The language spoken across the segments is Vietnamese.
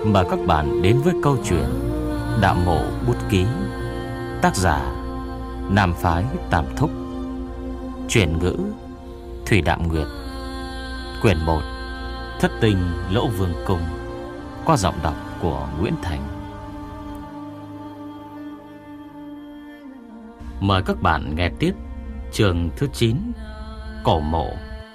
Mời các bạn đến với câu chuyện Đạo Mộ Bút Ký, tác giả Nam Phái Tam Thúc, chuyển ngữ Thủy Đạm Nguyệt, quyển 1, Thất Tinh Lỗ Vương Cung, qua giọng đọc của Nguyễn Thành. Mời các bạn nghe tiếp chương thứ 9, Cổ Mộ.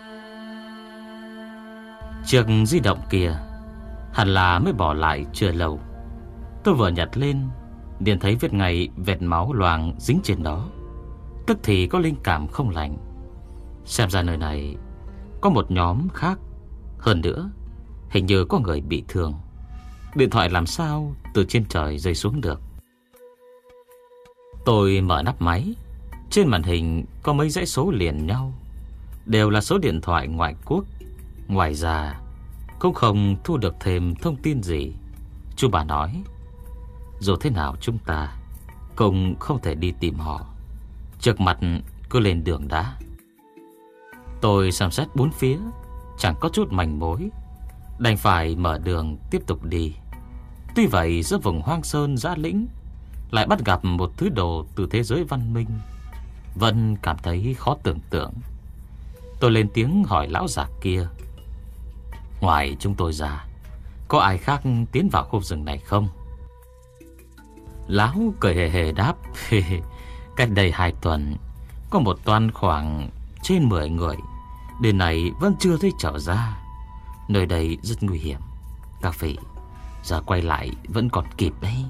Chiếc di động kia hẳn là mới bỏ lại chưa lâu. Tôi vừa nhặt lên liền thấy vết ngay vệt máu loang dính trên đó. Tức thì có linh cảm không lành. Xem ra nơi này có một nhóm khác. Hơn nữa, hình như có người bị thương. Điện thoại làm sao từ trên trời rơi xuống được. Tôi mở nắp máy. Trên màn hình có mấy dãy số liền nhau, đều là số điện thoại ngoại quốc. Ngoài ra cũng không thu được thêm thông tin gì. Chú bà nói dù thế nào chúng ta cũng không thể đi tìm họ, trước mặt cứ lên đường đã. Tôi xem xét bốn phía, chẳng có chút manh mối, đành phải mở đường tiếp tục đi. Tuy vậy giữa vùng hoang sơn dã lĩnh lại bắt gặp một thứ đồ từ thế giới văn minh, vẫn cảm thấy khó tưởng tượng. Tôi lên tiếng hỏi lão già kia, ngoài chúng tôi ra, có ai khác tiến vào khu rừng này không? Lão cười hề hề đáp, cách đây 2 tuần có một toán khoảng trên 10 người, đến nay vẫn chưa thấy trở ra. Nơi đây rất nguy hiểm, các vị giờ quay lại vẫn còn kịp đấy.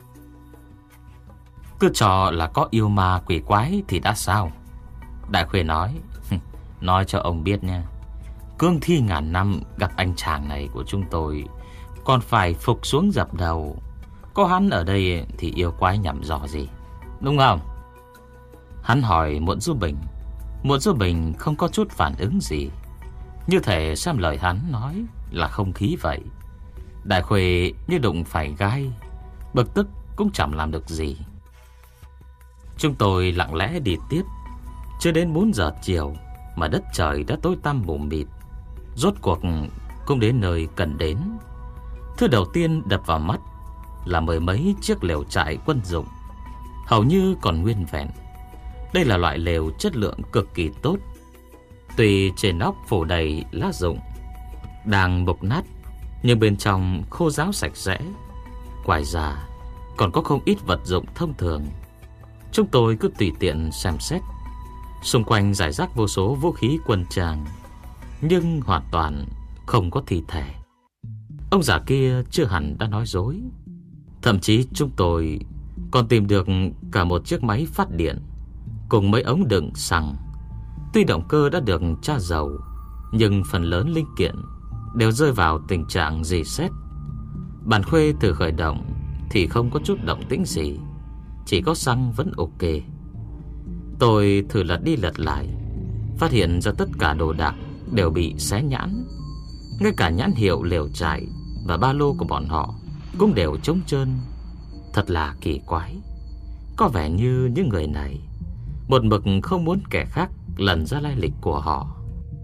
Cứ cho là có yêu ma quỷ quái thì đã sao? Đại Khuê nói, nói cho ông biết nha, cương thi ngàn năm gặp anh chàng này của chúng tôi còn phải phục xuống dập đầu. Có hắn ở đây thì yêu quái nhằm dò gì, đúng không? Hắn hỏi Muộn Du Bình. Muộn Du Bình không có chút phản ứng gì, như thể xem lời hắn nói là không khí vậy. Đại Khuê như đụng phải gai, bực tức cũng chẳng làm được gì. Chúng tôi lặng lẽ đi tiếp. Chưa đến 4 giờ chiều mà đất trời đã tối tăm mù mịt. Rốt cuộc cũng đến nơi cần đến. Thứ đầu tiên đập vào mắt là mười mấy chiếc lều trại quân dụng, hầu như còn nguyên vẹn. Đây là loại lều chất lượng cực kỳ tốt. Tuy trên nóc phủ đầy lá rụng đang mục nát, nhưng bên trong khô ráo sạch sẽ. Ngoài ra còn có không ít vật dụng thông thường. Chúng tôi cứ tùy tiện xem xét. Xung quanh rải rác vô số vũ khí quân trang, nhưng hoàn toàn không có thi thể. Ông già kia chưa hẳn đã nói dối. Thậm chí chúng tôi còn tìm được cả một chiếc máy phát điện cùng mấy ống đựng xăng. Tuy động cơ đã được tra dầu, nhưng phần lớn linh kiện đều rơi vào tình trạng rỉ sét. Bàn Khuê thử khởi động thì không có chút động tĩnh gì, chỉ có xăng vẫn ok. Tôi thử lật đi lật lại, phát hiện ra tất cả đồ đạc đều bị xé nhãn. Ngay cả nhãn hiệu lều trại và ba lô của bọn họ cũng đều trống trơn. Thật là kỳ quái. Có vẻ như những người này một mực không muốn kẻ khác lần ra lai lịch của họ.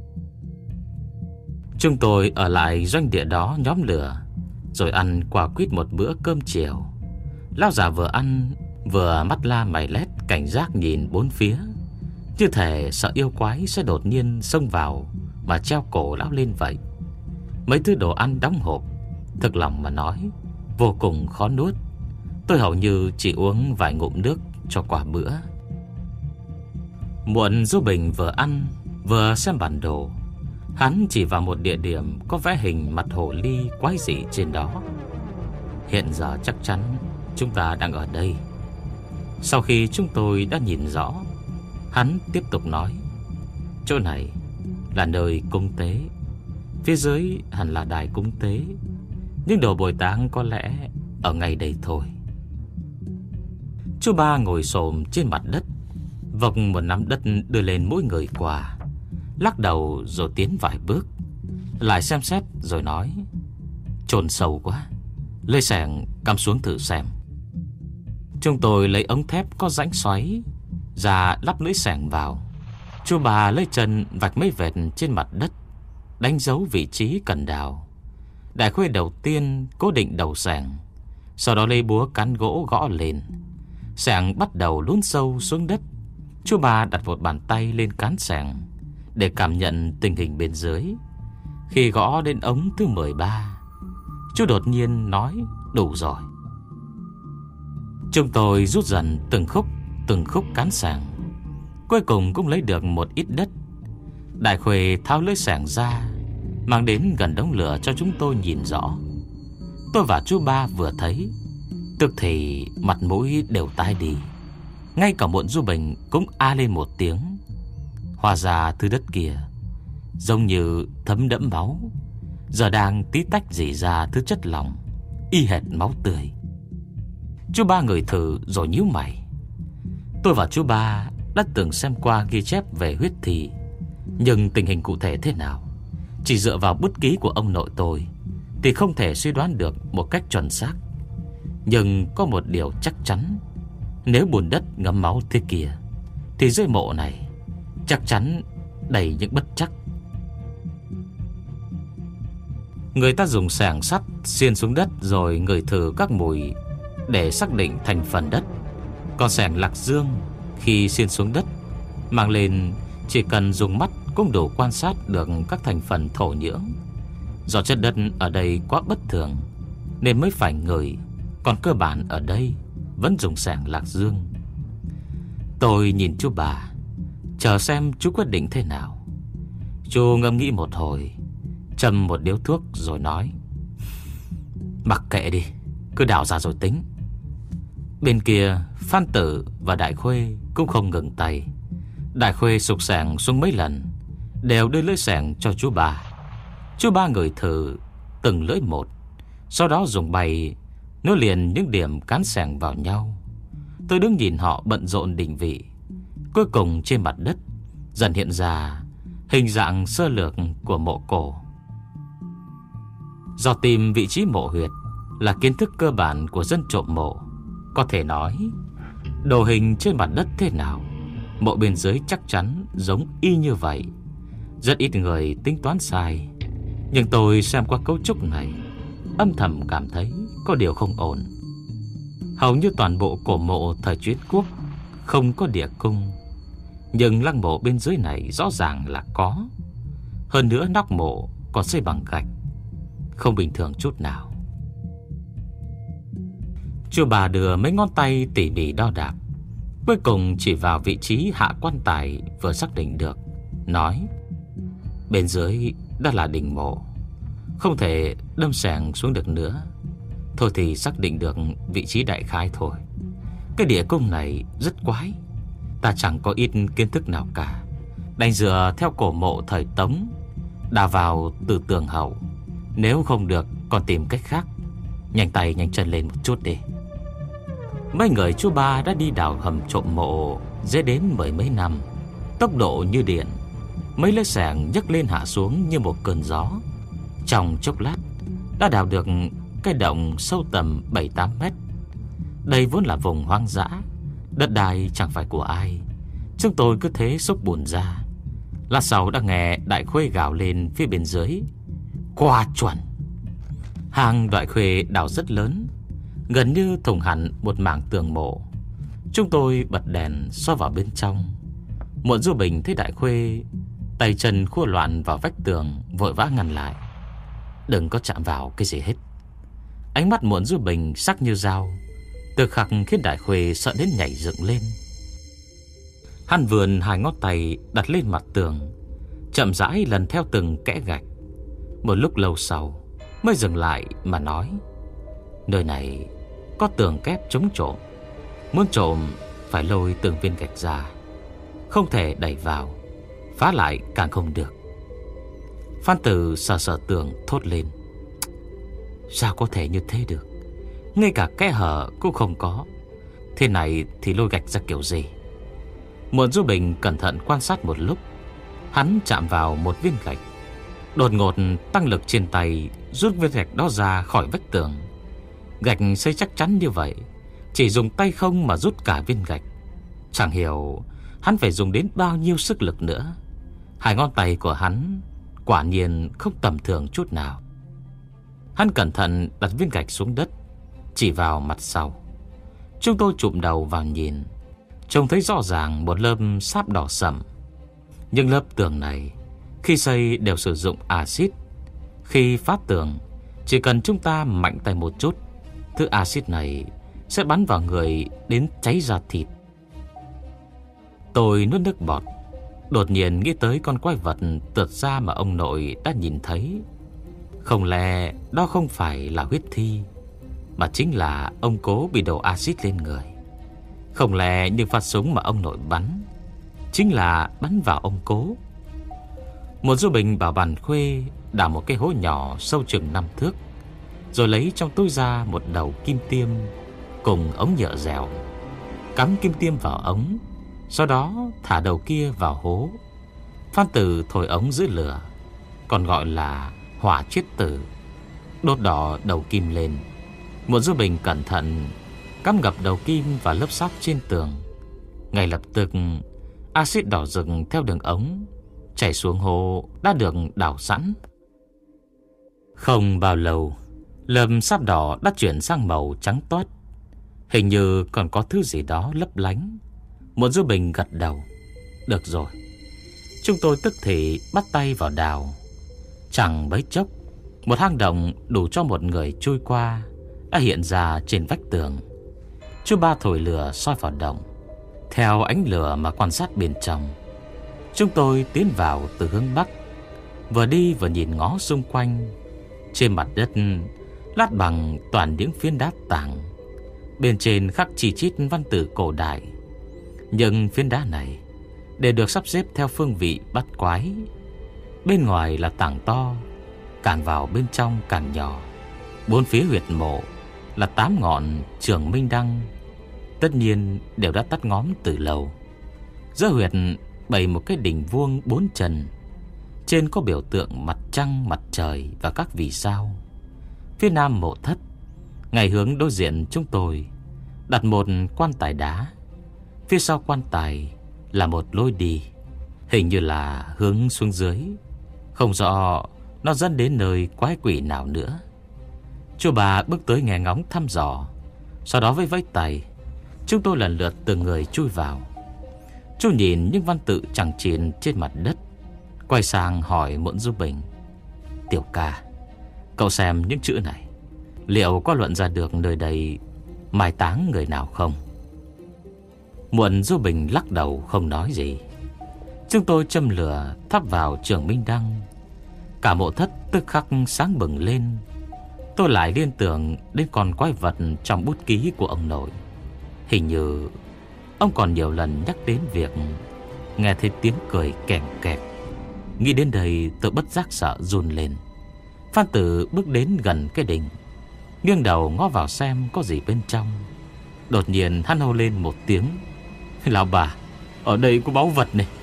Chúng tôi ở lại doanh địa đó nhóm lửa, rồi ăn quả quýt một bữa cơm chiều. Lão già vừa ăn vừa mắt la mày lét, cảnh giác nhìn bốn phía, như thể sợ yêu quái sẽ đột nhiên xông vào mà treo cổ lão lên vậy. Mấy thứ đồ ăn đóng hộp, thực lòng mà nói, vô cùng khó nuốt. Tôi hầu như chỉ uống vài ngụm nước cho qua bữa. Muộn Du Bình vừa ăn vừa xem bản đồ. Hắn chỉ vào một địa điểm có vẽ hình mặt hồ ly quái dị trên đó. Hiện giờ chắc chắn chúng ta đang ở đây. Sau khi chúng tôi đã nhìn rõ, hắn tiếp tục nói, chỗ này là nơi cung tế, phía dưới hẳn là đài cúng tế, nhưng đồ bồi táng có lẽ ở ngay đây thôi. Chú Ba ngồi xổm trên mặt đất, vộc một nắm đất đưa lên mỗi người quà, lắc đầu rồi tiến vài bước, lại xem xét rồi nói, chôn sâu quá, lấy xẻng cắm xuống thử xem. Chúng tôi lấy ống thép có rãnh xoáy ra lắp lưỡi xẻng vào. Chú Bà lấy chân vạch mấy vệt trên mặt đất, đánh dấu vị trí cần đào. Đại Khuê đầu tiên cố định đầu xẻng, sau đó lấy búa cán gỗ gõ lên. Xẻng bắt đầu lún sâu xuống đất. Chú Ba đặt một bàn tay lên cán xẻng để cảm nhận tình hình bên dưới. Khi gõ đến ống thứ 13, chú đột nhiên nói đủ rồi. Chúng tôi rút dần từng khúc cán xẻng. Cuối cùng cũng lấy được một ít đất. Đại Khuê tháo lưỡi xẻng ra, mang đến gần đống lửa cho chúng tôi nhìn rõ. Tôi và chú Ba vừa thấy, tức thì mặt mũi đều tái đi. Ngay cả Muộn Du Bình cũng a lên một tiếng. Hóa ra thứ đất kia giống như thấm đẫm máu, giờ đang tí tách rỉ ra thứ chất lỏng y hệt máu tươi. Chú Ba ngửi thử rồi nhíu mày. Tôi và chú Ba đã từng xem qua ghi chép về huyết thi, nhưng tình hình cụ thể thế nào, chỉ dựa vào bút ký của ông nội tôi thì không thể suy đoán được một cách chuẩn xác. Nhưng có một điều chắc chắn, nếu bùn đất ngấm máu thế kia thì dưới mộ này chắc chắn đầy những bất trắc. Người ta dùng xẻng sắt xiên xuống đất rồi ngửi thử các mùi để xác định thành phần đất. Còn xẻng Lạc Dương khi xiên xuống đất mang lên chỉ cần dùng mắt cũng đủ quan sát được các thành phần thổ nhưỡng. Do chất đất ở đây quá bất thường nên mới phải ngửi, còn cơ bản ở đây vẫn dùng xẻng Lạc Dương. Tôi nhìn chú Ba, chờ xem chú quyết định thế nào. Chú ngẫm nghĩ một hồi, châm một điếu thuốc rồi nói: mặc kệ đi, cứ đào ra rồi tính. Bên kia Phan Tử và Đại Khuê cũng không ngừng tay. Đại Khuê sục xẻng xuống mấy lần, đều đưa lưỡi xẻng cho chú Ba. Chú Ba ngửi thử từng lưỡi một, sau đó dùng bay nối liền những điểm cán xẻng vào nhau. Tôi đứng nhìn họ bận rộn định vị. Cuối cùng trên mặt đất dần hiện ra hình dạng sơ lược của mộ cổ. Do tìm vị trí mộ huyệt là kiến thức cơ bản của dân trộm mộ, có thể nói đồ hình trên mặt đất thế nào, mộ bên dưới chắc chắn giống y như vậy. Rất ít người tính toán sai. Nhưng tôi xem qua cấu trúc này, âm thầm cảm thấy có điều không ổn. Hầu như toàn bộ cổ mộ thời Chiến Quốc không có địa cung, nhưng lăng mộ bên dưới này rõ ràng là có. Hơn nữa nóc mộ còn xây bằng gạch, không bình thường chút nào. Chú Bà đưa mấy ngón tay tỉ mỉ đo đạc, cuối cùng chỉ vào vị trí hạ quan tài vừa xác định được, nói: bên dưới đã là đỉnh mộ, không thể đâm xẻng xuống được nữa. Thôi thì xác định được vị trí đại khái thôi. Cái địa cung này rất quái, ta chẳng có ít kiến thức nào cả, đành dựa theo cổ mộ thời Tống, đào vào từ tường hậu. Nếu không được còn tìm cách khác. Nhanh tay nhanh chân lên một chút đi. Mấy người chú Ba đã đi đào hầm trộm mộ dễ đến 10 mấy năm, tốc độ như điện. Mấy lưỡi xẻng nhấc lên hạ xuống như một cơn gió. Trong chốc lát đã đào được cái động sâu tầm 7-8 mét. Đây vốn là vùng hoang dã, đất đai chẳng phải của ai. Chúng tôi cứ thế xúc bùn ra. Lát sau đã nghe Đại Khuê gào lên phía bên dưới: quá chuẩn. Hang Đại Khuê đào rất lớn, gần như thủng hẳn một mảng tường mộ. Chúng tôi bật đèn soi vào bên trong. Muộn Du Bình thấy Đại Khuê tay chân khua loạn vào vách tường, vội vã ngăn lại: đừng có chạm vào cái gì hết. Ánh mắt Muộn Du Bình sắc như dao, từ khắc khiến Đại Khuê sợ đến nhảy dựng lên. Hắn vươn hai ngón tay đặt lên mặt tường, chậm rãi lần theo từng kẽ gạch. Một lúc lâu sau mới dừng lại mà nói: nơi này có tường kép chống trộm, muốn trộm phải lôi từng viên gạch ra, không thể đẩy vào, phá lại càng không được. Phan Tử sờ sờ tường thốt lên: sao có thể như thế được, ngay cả kẽ hở cũng không có. Thế này thì lôi gạch ra kiểu gì? Muộn Du Bình cẩn thận quan sát một lúc. Hắn chạm vào một viên gạch, đột ngột tăng lực trên tay, rút viên gạch đó ra khỏi vách tường. Gạch xây chắc chắn như vậy, chỉ dùng tay không mà rút cả viên gạch. Chẳng hiểu hắn phải dùng đến bao nhiêu sức lực nữa. Hai ngón tay của hắn quả nhiên không tầm thường chút nào. Hắn cẩn thận đặt viên gạch xuống đất, chỉ vào mặt sau. Chúng tôi chụm đầu vào nhìn, trông thấy rõ ràng một lớp sáp đỏ sẫm. Nhưng lớp tường này khi xây đều sử dụng axit. Khi phá tường, chỉ cần chúng ta mạnh tay một chút, thứ axit này sẽ bắn vào người đến cháy da thịt. Tôi nuốt nước bọt, đột nhiên nghĩ tới con quái vật tượt ra mà ông nội đã nhìn thấy. Không lẽ đó không phải là huyết thi, mà chính là ông Cố bị đổ axit lên người? Không lẽ những phát súng mà ông nội bắn chính là bắn vào ông Cố? Một Du Bình bảo Bàn Khuê đào một cái hố nhỏ sâu chừng 5 thước, rồi lấy trong túi ra một đầu kim tiêm cùng ống nhựa dẻo, cắm kim tiêm vào ống, sau đó thả đầu kia vào hố. Phan Tử thổi ống dưới lửa, còn gọi là hỏa chiết tử, đốt đỏ đầu kim lên. Một Du Bình cẩn thận cắm ngập đầu kim vào lớp sáp trên tường. Ngay lập tức, axit đỏ rực theo đường ống chảy xuống hồ đã được đào sẵn. Không bao lâu, lớp sáp đỏ đã chuyển sang màu trắng toát. Hình như còn có thứ gì đó lấp lánh. Một Du Bình gật đầu. Được rồi. Chúng tôi tức thì bắt tay vào đào. Chẳng mấy chốc, một hang động đủ cho một người chui qua đã hiện ra trên vách tường. Chú Ba thổi lửa soi vào động, theo ánh lửa mà quan sát bên trong. Chúng tôi tiến vào từ hướng bắc, vừa đi vừa nhìn ngó xung quanh. Trên mặt đất lát bằng toàn những phiến đá tảng, bên trên khắc chi chít văn tự cổ đại. Nhưng phiến đá này đều được sắp xếp theo phương vị bắt quái. Bên ngoài là tảng to, càng vào bên trong càng nhỏ. Bốn phía huyệt mộ là 8 ngọn trường minh đăng, tất nhiên đều đã tắt ngóm từ lâu. Giữa huyệt bày một cái đỉnh vuông 4 trần, trên có biểu tượng mặt trăng, mặt trời và các vì sao. Phía nam mộ thất, ngay hướng đối diện chúng tôi, đặt một quan tài đá. Phía sau quan tài là một lối đi, hình như là hướng xuống dưới. Không rõ nó dẫn đến nơi quái quỷ nào nữa. Chú Bà bước tới nghe ngóng thăm dò, sau đó với vẫy tay, chúng tôi lần lượt từng người chui vào. Chú nhìn những văn tự chằng chịt trên mặt đất, quay sang hỏi Muộn Du Bình: Tiểu ca, cậu xem những chữ này, liệu có luận ra được nơi đây mai táng người nào không? Muộn Du Bình lắc đầu không nói gì. Chúng tôi châm lửa thắp vào trường minh đăng. Cả mộ thất tức khắc sáng bừng lên. Tôi lại liên tưởng đến con quái vật trong bút ký của ông nội. Hình như ông còn nhiều lần nhắc đến việc nghe thấy tiếng cười kèm kẹt. Nghĩ đến đây tôi bất giác sợ run lên. Phan Tử bước đến gần cái đình, nghiêng đầu ngó vào xem có gì bên trong. Đột nhiên hắn hô lên một tiếng: Lão bà, ở đây có báu vật này.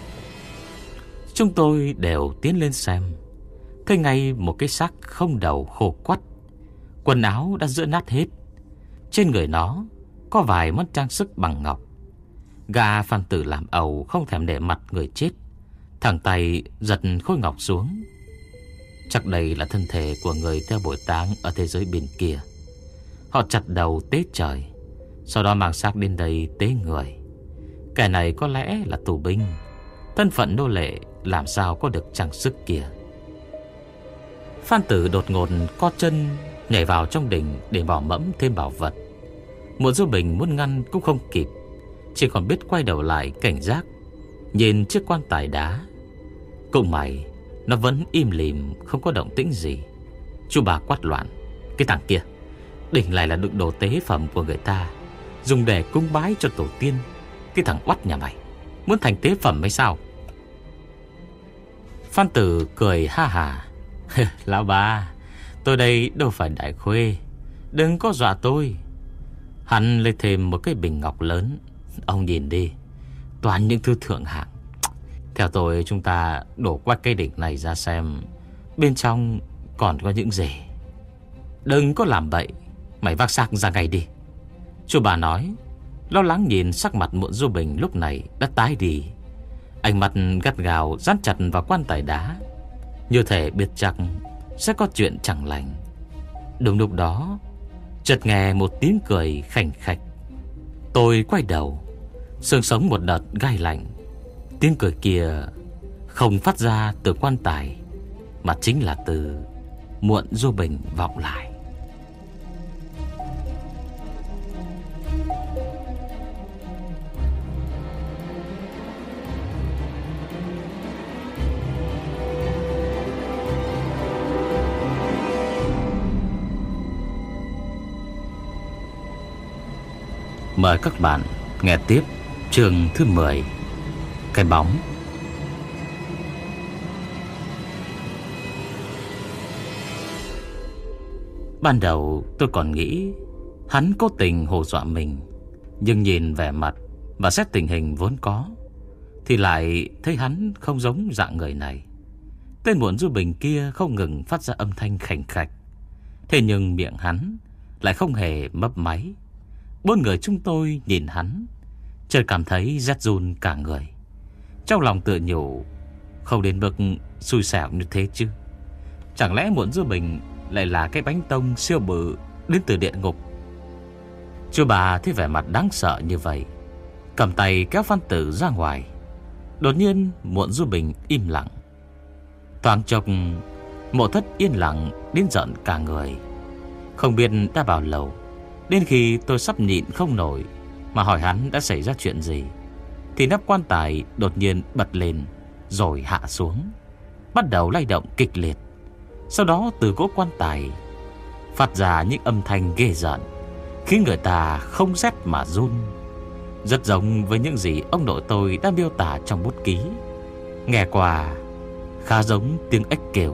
Chúng tôi đều tiến lên xem, thấy ngay một cái xác không đầu khô quắt, quần áo đã rữa nát hết. Trên người nó có vài món trang sức bằng ngọc. Gã Phan Tử làm ẩu không thèm để mặt người chết, thẳng tay giật khối ngọc xuống. Chắc đây là thân thể của người theo bội táng ở thế giới bên kia. Họ chặt đầu tế trời, sau đó mang xác đến đây tế người. Kẻ này có lẽ là tù binh, thân phận nô lệ, làm sao có được trang sức kia. Phan Tử đột ngột co chân nhảy vào trong đình để bỏ mẫm thêm bảo vật. Một Du Bình muốn ngăn cũng không kịp, chỉ còn biết quay đầu lại cảnh giác nhìn chiếc quan tài đá. Cũng may nó vẫn im lìm, không có động tĩnh gì. Chú Bà quát loạn: Cái thằng kia, đỉnh lại là đựng đồ tế phẩm của người ta, dùng để cúng bái cho tổ tiên. Cái thằng oắt nhà mày muốn thành tế phẩm hay sao? Phan Tử cười ha hà: Lão bà, tôi đây đâu phải đại khuê, đừng có dọa tôi. Hắn lấy thêm một cái bình ngọc lớn. Ông nhìn đi, toàn những thứ thượng hạng. Theo tôi, chúng ta đổ qua cây đỉnh này ra xem bên trong còn có những gì. Đừng có làm bậy, mày vác xác ra ngay đi. Chú Bà nói, lo lắng nhìn sắc mặt Muộn Du Bình lúc này đã tái đi. Ánh mắt gắt gao dán chặt vào quan tài đá, như thể biết chắc sẽ có chuyện chẳng lành. Đúng lúc đó, chợt nghe một tiếng cười khành khạch. Tôi quay đầu, xương sống một đợt gai lạnh. Tiếng cười kia không phát ra từ quan tài, mà chính là từ Muộn Du Bình vọng lại. Mời các bạn nghe tiếp chương thứ 10, Cái bóng. Ban đầu tôi còn nghĩ hắn cố tình hù dọa mình, nhưng nhìn vẻ mặt và xét tình hình vốn có thì lại thấy hắn không giống dạng người này. Tên Muộn Du Bình kia không ngừng phát ra âm thanh khành khạch, thế nhưng miệng hắn lại không hề mấp máy. Bốn người chúng tôi nhìn hắn, chợt cảm thấy rét run cả người. Trong lòng tự nhủ, không đến mức xui xẻo như thế chứ. Chẳng lẽ Muộn Du Bình lại là cái bánh tông siêu bự đến từ địa ngục? Chú bà thấy vẻ mặt đáng sợ như vậy, cầm tay kéo Phan Tử ra ngoài. Đột nhiên Muộn Du Bình im lặng. Thoáng chốc Mộ Thất yên lặng đến giận cả người. Không biết đã bao lâu, đến khi tôi sắp nhịn không nổi mà hỏi hắn đã xảy ra chuyện gì, thì nắp quan tài đột nhiên bật lên rồi hạ xuống, bắt đầu lay động kịch liệt. Sau đó từ gỗ quan tài phát ra những âm thanh ghê rợn, khiến người ta không rét mà run. Rất giống với những gì ông nội tôi đã miêu tả trong bút ký. Nghe qua khá giống tiếng ếch kêu.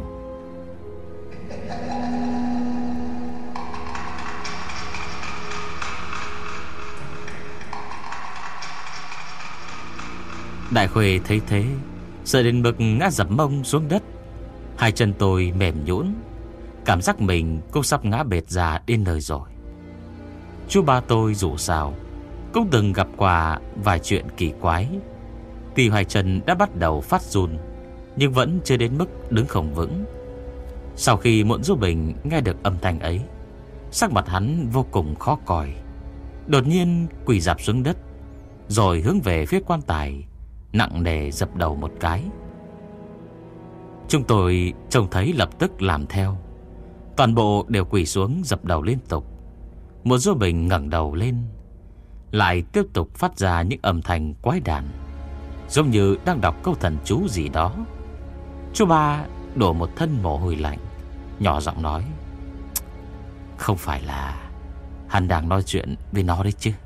Đại Khuê thấy thế, sợ đến mức ngã dập mông xuống đất. Hai chân tôi mềm nhũn, cảm giác mình cũng sắp ngã bệt ra đến nơi rồi. Chú ba tôi dù sao cũng từng gặp qua vài chuyện kỳ quái. Tuy hai chân đã bắt đầu phát run, nhưng vẫn chưa đến mức đứng không vững. Sau khi Muộn Du Bình nghe được âm thanh ấy, sắc mặt hắn vô cùng khó coi. Đột nhiên quỳ rạp xuống đất, rồi hướng về phía quan tài nặng nề dập đầu một cái. Chúng tôi trông thấy lập tức làm theo. Toàn bộ đều quỳ xuống dập đầu liên tục. Muộn Du Bình ngẩng đầu lên, lại tiếp tục phát ra những âm thanh quái đản, giống như đang đọc câu thần chú gì đó. Chú ba đổ một thân mồ hôi lạnh, nhỏ giọng nói: "Không phải là hắn đang nói chuyện với nó đấy chứ?"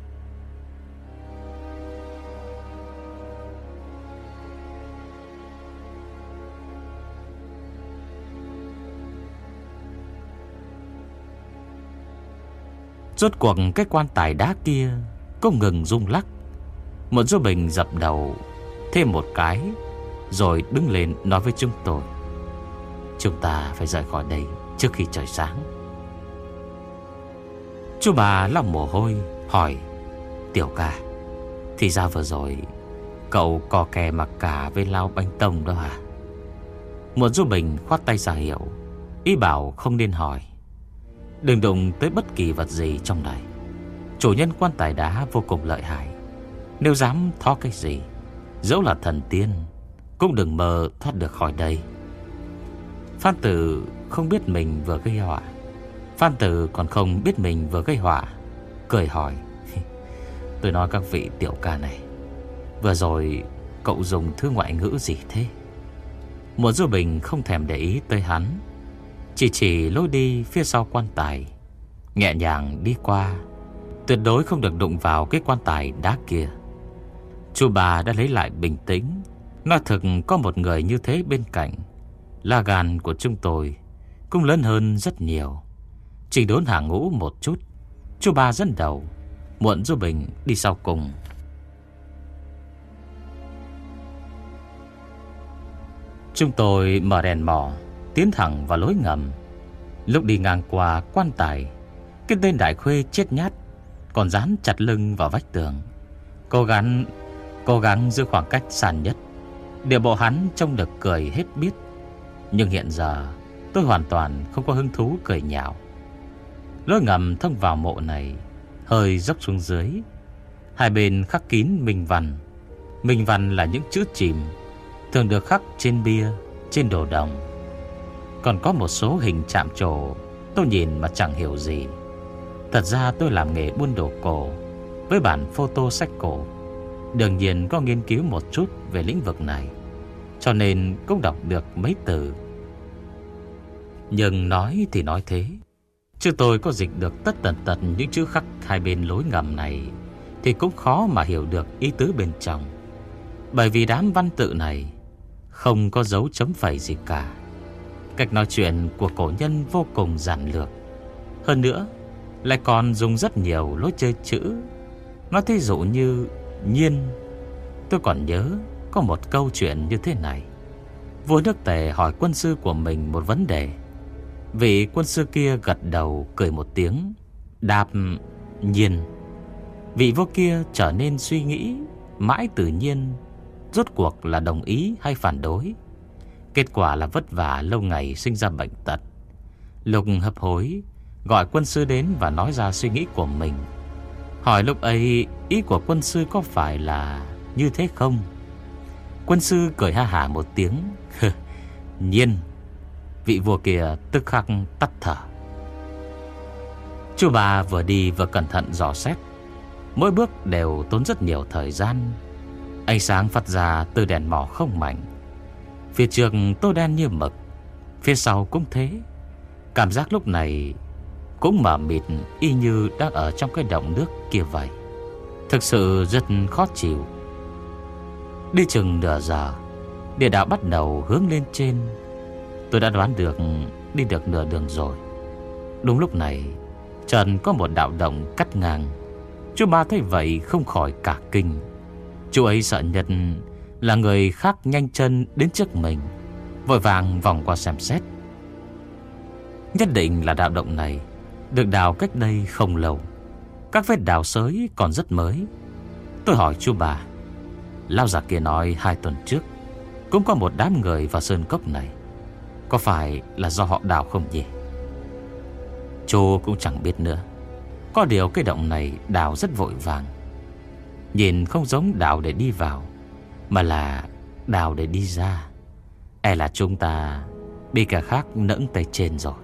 Rốt cuộc cái quan tài đá kia cũng ngừng rung lắc. Muộn Du Bình dập đầu thêm một cái, rồi đứng lên nói với chúng tôi: "Chúng ta phải rời khỏi đây trước khi trời sáng." Chú bà lau mồ hôi hỏi: "Tiểu ca, thì ra vừa rồi cậu cò kè mặc cả với Lao Bánh Tông đó hả?" Muộn Du Bình khoát tay ra hiệu, ý bảo không nên hỏi. Đừng đụng tới bất kỳ vật gì trong này. Chủ nhân quan tài đá vô cùng lợi hại, nếu dám thó cái gì, dẫu là thần tiên cũng đừng mơ thoát được khỏi đây. Phan Tử không biết mình vừa gây họa. Phan Tử còn không biết mình vừa gây họa, cười hỏi: "Tôi nói các vị tiểu ca này, vừa rồi cậu dùng thứ ngoại ngữ gì thế?" Muộn Du Bình không thèm để ý tới hắn, chỉ lối đi phía sau quan tài, nhẹ nhàng đi qua, tuyệt đối không được đụng vào cái quan tài đá kia. Chú bà đã lấy lại bình tĩnh, nói thực có một người như thế bên cạnh, lá gan của chúng tôi cũng lớn hơn rất nhiều. Chỉ đốn hàng ngũ một chút, chú bà dẫn đầu, Muộn Du Bình đi sau cùng. Chúng tôi mở đèn mò tiến thẳng vào lối ngầm. Lúc đi ngang qua quan tài, cái tên Đại Khuê chết nhát còn dán chặt lưng vào vách tường, cố gắng giữ khoảng cách xa nhất. Điều bộ hắn trông được cười hết biết. Nhưng hiện giờ tôi hoàn toàn không có hứng thú cười nhạo, Lối ngầm thông vào mộ này hơi dốc xuống dưới. Hai bên khắc kín minh văn. Minh văn là những chữ chìm thường được khắc trên bia, trên đồ đồng. Còn có một số hình chạm trổ tôi nhìn mà chẳng hiểu gì. Thật ra tôi làm nghề buôn đồ cổ với bản photo sách cổ, đương nhiên có nghiên cứu một chút về lĩnh vực này, cho nên cũng đọc được mấy từ. Nhưng nói thì nói thế, chứ tôi có dịch được tất tần tật những chữ khắc hai bên lối ngầm này thì cũng khó mà hiểu được ý tứ bên trong. Bởi vì đám văn tự này không có dấu chấm phẩy gì cả. Cách nói chuyện của cổ nhân vô cùng giản lược. Hơn nữa lại còn dùng rất nhiều lối chơi chữ. Nói thí dụ như nhiên. Tôi còn nhớ có một câu chuyện như thế này. Vua nước Tề hỏi quân sư của mình một vấn đề. Vị quân sư kia gật đầu cười một tiếng, đáp nhiên. Vị vua kia trở nên suy nghĩ mãi tự nhiên, rốt cuộc là đồng ý hay phản đối. Kết quả là vất vả lâu ngày sinh ra bệnh tật. Lục hấp hối gọi quân sư đến và nói ra suy nghĩ của mình. Hỏi lúc ấy ý của quân sư có phải là như thế không? Quân sư cười ha hả một tiếng. Nhiên. Vị vua kia tức khắc tắt thở. Chú bà vừa đi vừa cẩn thận dò xét. Mỗi bước đều tốn rất nhiều thời gian. Ánh sáng phát ra từ đèn mỏ không mạnh. Phía trước tối đen như mực, phía sau cũng thế. Cảm giác lúc này cũng mờ mịt, y như đang ở trong cái động nước kia vậy. Thực sự rất khó chịu. Đi chừng nửa giờ, địa đạo bắt đầu hướng lên trên. Tôi đã đoán được đi được nửa đường rồi. Đúng lúc này trần có một đạo động cắt ngang. Chú ba thấy vậy không khỏi cả kinh. Chú ấy sợ nhất là người khác nhanh chân đến trước mình, vội vàng vòng qua xem xét. Nhất định là đạo động này được đào cách đây không lâu. Các vết đào xới còn rất mới. Tôi hỏi chú bà. Lão già kia nói 2 tuần trước cũng có một đám người vào sơn cốc này. Có phải là do họ đào không nhỉ? Chú cũng chẳng biết nữa. Có điều cái động này đào rất vội vàng. Nhìn không giống đào để đi vào, mà là đào để đi ra. E là chúng ta bị kẻ khác nẫng tay trên rồi.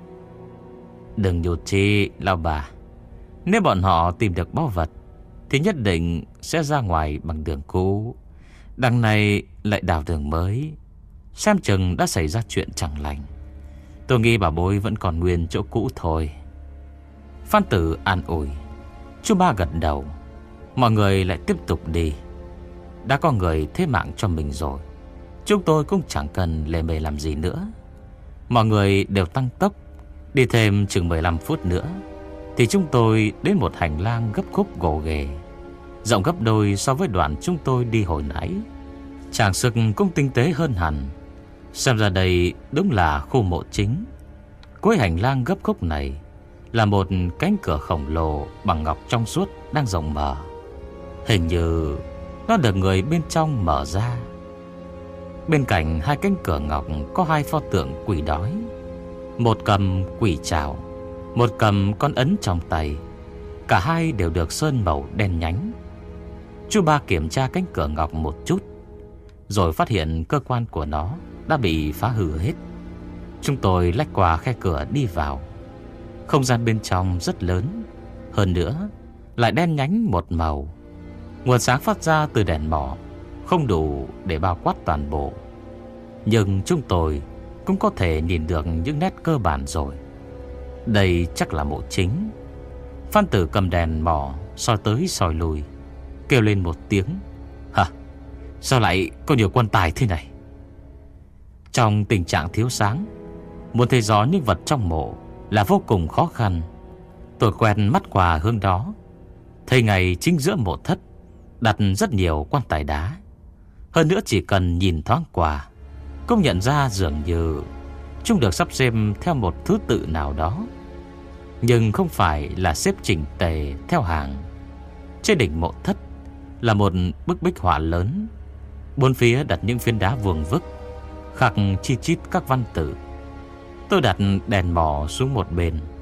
Đừng nhụt chí lão bà. Nếu bọn họ tìm được báu vật thì nhất định sẽ ra ngoài bằng đường cũ. Đằng này lại đào đường mới, xem chừng đã xảy ra chuyện chẳng lành. Tôi nghĩ bà bối vẫn còn nguyên chỗ cũ thôi. Phan Tử an ủi. Chú ba gật đầu. Mọi người lại tiếp tục đi. Đã có người thế mạng cho mình rồi, chúng tôi cũng chẳng cần lề mề làm gì nữa. Mọi người đều tăng tốc. Đi thêm chừng 15 phút nữa thì chúng tôi đến một hành lang gấp khúc gồ ghề, rộng gấp đôi so với đoạn chúng tôi đi hồi nãy. Trang sức cũng tinh tế hơn hẳn. Xem ra đây đúng là khu mộ chính. Cuối hành lang gấp khúc này là một cánh cửa khổng lồ bằng ngọc trong suốt đang rộng mở. Hình như nó được người bên trong mở ra. Bên cạnh hai cánh cửa ngọc có 2 pho tượng quỷ đói. Một cầm quỷ trảo, một cầm con ấn trong tay. Cả hai đều được sơn màu đen nhánh. Chú ba kiểm tra cánh cửa ngọc một chút, rồi phát hiện cơ quan của nó đã bị phá hư hết. Chúng tôi lách qua khe cửa đi vào. Không gian bên trong rất lớn, hơn nữa lại đen nhánh một màu. Nguồn sáng phát ra từ đèn mỏ không đủ để bao quát toàn bộ, nhưng chúng tôi cũng có thể nhìn được những nét cơ bản rồi. Đây chắc là mộ chính. Phan Tử cầm đèn mỏ soi tới soi lui, kêu lên một tiếng. Hả? Sao lại có nhiều quan tài thế này? Trong tình trạng thiếu sáng, muốn thấy rõ những vật trong mộ là vô cùng khó khăn. Tôi quen mắt qua hướng đó, thấy ngay chính giữa mộ thất đặt rất nhiều quan tài đá. Hơn nữa chỉ cần nhìn thoáng qua cũng nhận ra dường như chúng được sắp xếp theo một thứ tự nào đó, nhưng không phải là xếp chỉnh tề theo hàng. Trên đỉnh mộ thất là một bức bích họa lớn, bốn phía đặt những phiến đá vuông vức khắc chi chít các văn tự. Tôi đặt đèn mò xuống một bên,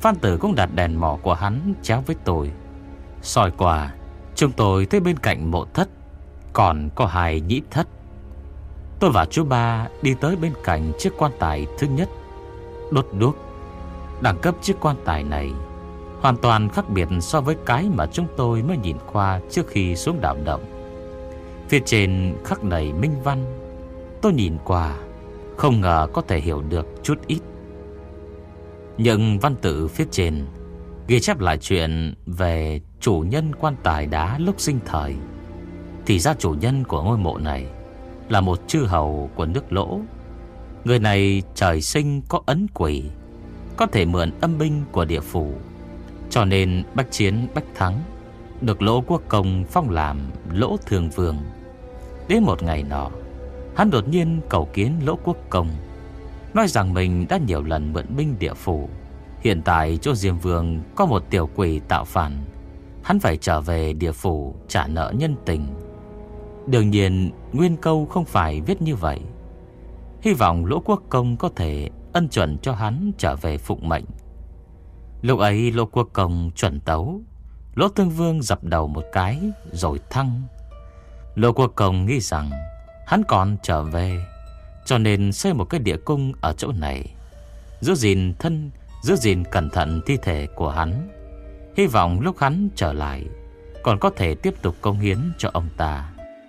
Phan Tử cũng đặt đèn mỏ của hắn chéo với tôi. Soi qua, chúng tôi thấy bên cạnh mộ thất còn có 2 nhĩ thất. Tôi và chú Ba đi tới bên cạnh chiếc quan tài thứ nhất, đốt đuốc. Đẳng cấp chiếc quan tài này hoàn toàn khác biệt so với cái mà chúng tôi mới nhìn qua trước khi xuống đảo động. Phía trên khắc đầy minh văn. Tôi nhìn qua, không ngờ có thể hiểu được chút ít. Những văn tự phía trên ghi chép lại chuyện về chủ nhân quan tài đá lúc sinh thời. Thì ra chủ nhân của ngôi mộ này là một chư hầu của nước Lỗ. Người này trời sinh có ấn quỷ, có thể mượn âm binh của địa phủ, cho nên bách chiến bách thắng, được Lỗ Quốc Công phong làm Lỗ Thường Vương. Đến một ngày nọ, hắn đột nhiên cầu kiến Lỗ Quốc Công, nói rằng mình đã nhiều lần mượn binh địa phủ. Hiện tại chỗ Diêm Vương có một tiểu quỷ tạo phản, hắn phải trở về địa phủ trả nợ nhân tình. Đương nhiên nguyên câu không phải viết như vậy. Hy vọng Lỗ Quốc Công có thể ân chuẩn cho hắn trở về phụng mệnh. Lúc ấy Lỗ Quốc Công chuẩn tấu, Lỗ Thương Vương dập đầu một cái rồi thăng. Lỗ Quốc Công nghĩ rằng hắn còn trở về, cho nên xây một cái địa cung ở chỗ này, giữ gìn cẩn thận thi thể của hắn. Hy vọng lúc hắn trở lại còn có thể tiếp tục cống hiến cho ông ta.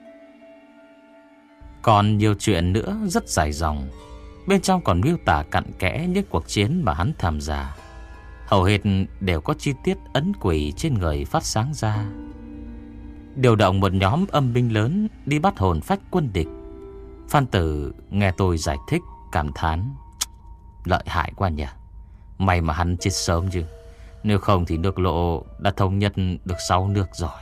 Còn nhiều chuyện nữa rất dài dòng. Bên trong còn miêu tả cặn kẽ những cuộc chiến mà hắn tham gia. Hầu hết đều có chi tiết ấn quỷ trên người phát sáng ra. Điều động một nhóm âm binh lớn đi bắt hồn phách quân địch. Phan Tử nghe tôi giải thích cảm thán: lợi hại quá nhỉ. May mà hắn chết sớm chứ, nếu không thì nước Lộ đã thống nhất được 6 nước rồi.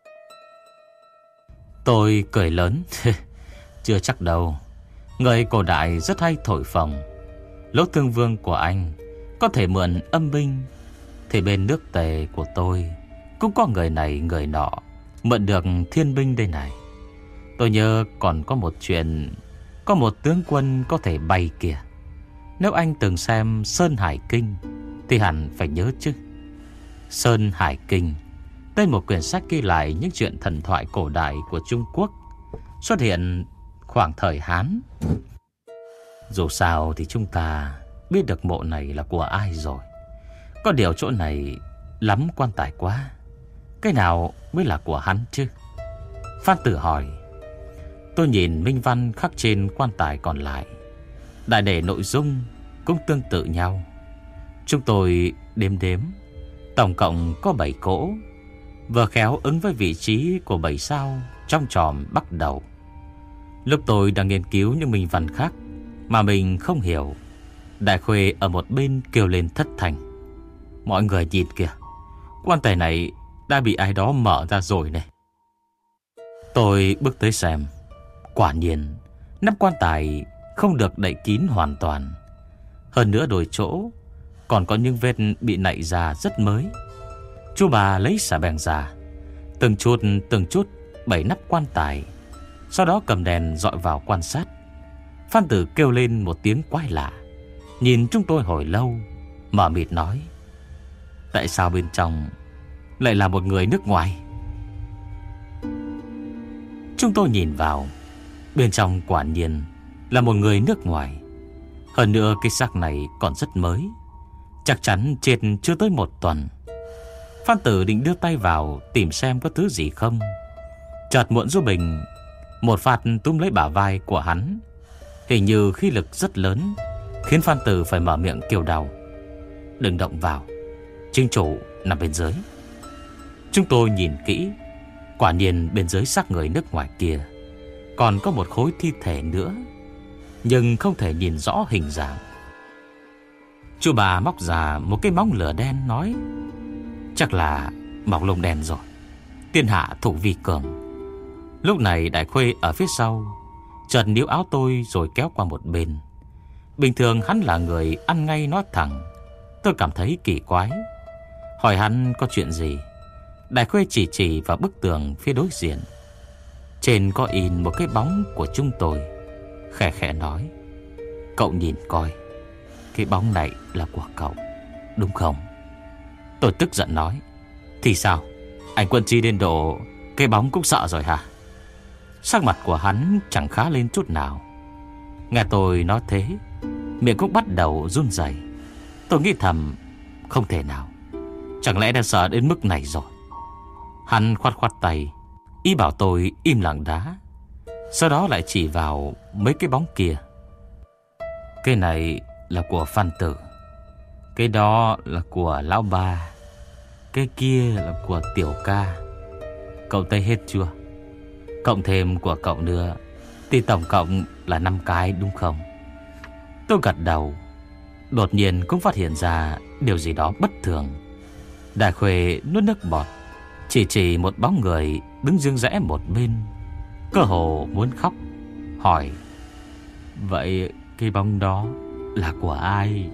Tôi cười lớn: chưa chắc đâu. Người cổ đại rất hay thổi phồng. Lỗ Thương Vương của anh có thể mượn âm binh, thì bên nước Tề của tôi cũng có người này người nọ mượn được thiên binh đây này. Tôi nhớ còn có một chuyện, có một tướng quân có thể bay kìa. Nếu anh từng xem Sơn Hải Kinh thì hẳn phải nhớ chứ. Sơn Hải Kinh, tên một quyển sách ghi lại những chuyện thần thoại cổ đại của Trung Quốc, xuất hiện khoảng thời Hán. Dù sao thì chúng ta biết được mộ này là của ai rồi. Có điều chỗ này lắm quan tài quá, cái nào mới là của hắn chứ? Phan Tử hỏi. Tôi nhìn minh văn khắc trên quan tài còn lại, đại để nội dung cũng tương tự nhau. Chúng tôi đếm tổng cộng có 7 cỗ, vừa khéo ứng với vị trí của 7 sao trong chòm bắt đầu. Lúc tôi đang nghiên cứu những minh văn khác mà mình không hiểu, Đại Khuê ở một bên kêu lên thất thanh: mọi người nhìn kìa, quan tài này đã bị ai đó mở ra rồi này. Tôi bước tới xem. Quả nhiên nắp quan tài không được đậy kín hoàn toàn. Hơn nữa đôi chỗ còn có những vết bị nạy ra rất mới. Chú bà lấy xà beng ra, từng chút bẩy nắp quan tài, sau đó cầm đèn dọi vào quan sát. Phan Tử kêu lên một tiếng quái lạ, nhìn chúng tôi hồi lâu, mở mịt nói: tại sao bên trong lại là một người nước ngoài? Chúng tôi nhìn vào, bên trong quả nhiên là một người nước ngoài. Hơn nữa cái xác này còn rất mới, chắc chắn chết chưa tới 1 tuần. Phan Tử định đưa tay vào tìm xem có thứ gì không, chợt Muộn Du Bình một phát túm lấy bả vai của hắn, hình như khí lực rất lớn, khiến Phan Tử phải mở miệng kêu đau: đừng động vào, chính chủ nằm bên dưới. Chúng tôi nhìn kỹ, quả nhiên bên dưới xác người nước ngoài kia còn có một khối thi thể nữa, nhưng không thể nhìn rõ hình dạng. Chú bà móc ra một cái móng lửa đen nói: chắc là mọc lông đen rồi, tiên hạ thủ vi cường. Lúc này Đại Khuê ở phía sau chợt níu áo tôi rồi kéo qua một bên. Bình thường hắn là người ăn ngay nói thẳng. Tôi cảm thấy kỳ quái, hỏi hắn có chuyện gì. Đại Khuê chỉ vào bức tường phía đối diện. Trên có in một cái bóng của chúng tôi, khẽ khẽ nói: cậu nhìn coi, cái bóng này là của cậu, đúng không? Tôi tức giận nói: Thì sao? Anh Quân Chi đến độ cái bóng cũng sợ rồi hả? Sắc mặt của hắn chẳng khá lên chút nào. Nghe tôi nói thế, miệng cũng bắt đầu run rẩy. Tôi nghĩ thầm, không thể nào, chẳng lẽ đã sợ đến mức này rồi. Hắn khoát khoát tay, ý bảo tôi im lặng đá. Sau đó lại chỉ vào mấy cái bóng kia. Cái này là của Phan Tử, cái đó là của Lão Ba, cái kia là của Tiểu Ca. Cậu thấy hết chưa? Cộng thêm của cậu nữa thì tổng cộng là 5 cái đúng không? Tôi gật đầu. Đột nhiên cũng phát hiện ra điều gì đó bất thường. Đại Khuê nuốt nước bọt, chỉ một bóng người đứng riêng rẽ một bên, cơ hồ muốn khóc, hỏi: Vậy cái bóng đó là của ai?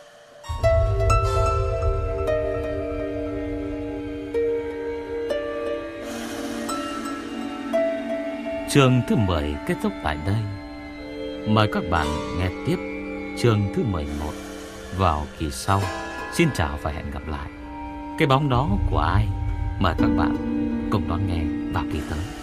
Chương thứ 10 kết thúc tại đây. Mời các bạn nghe tiếp chương thứ 11 vào kỳ sau. Xin chào và hẹn gặp lại. Cái bóng đó của ai? Mời các bạn cùng đón nghe vào kỳ tới.